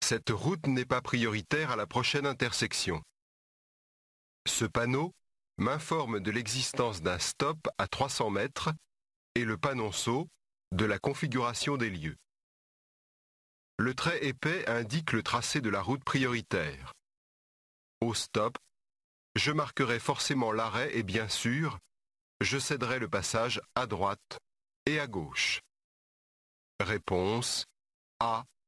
Cette route n'est pas prioritaire à la prochaine intersection. Ce panneau m'informe de l'existence d'un stop à 300 mètres et le panonceau de la configuration des lieux. Le trait épais indique le tracé de la route prioritaire. Au stop, je marquerai forcément l'arrêt et bien sûr, je céderai le passage à droite et à gauche. Réponse A.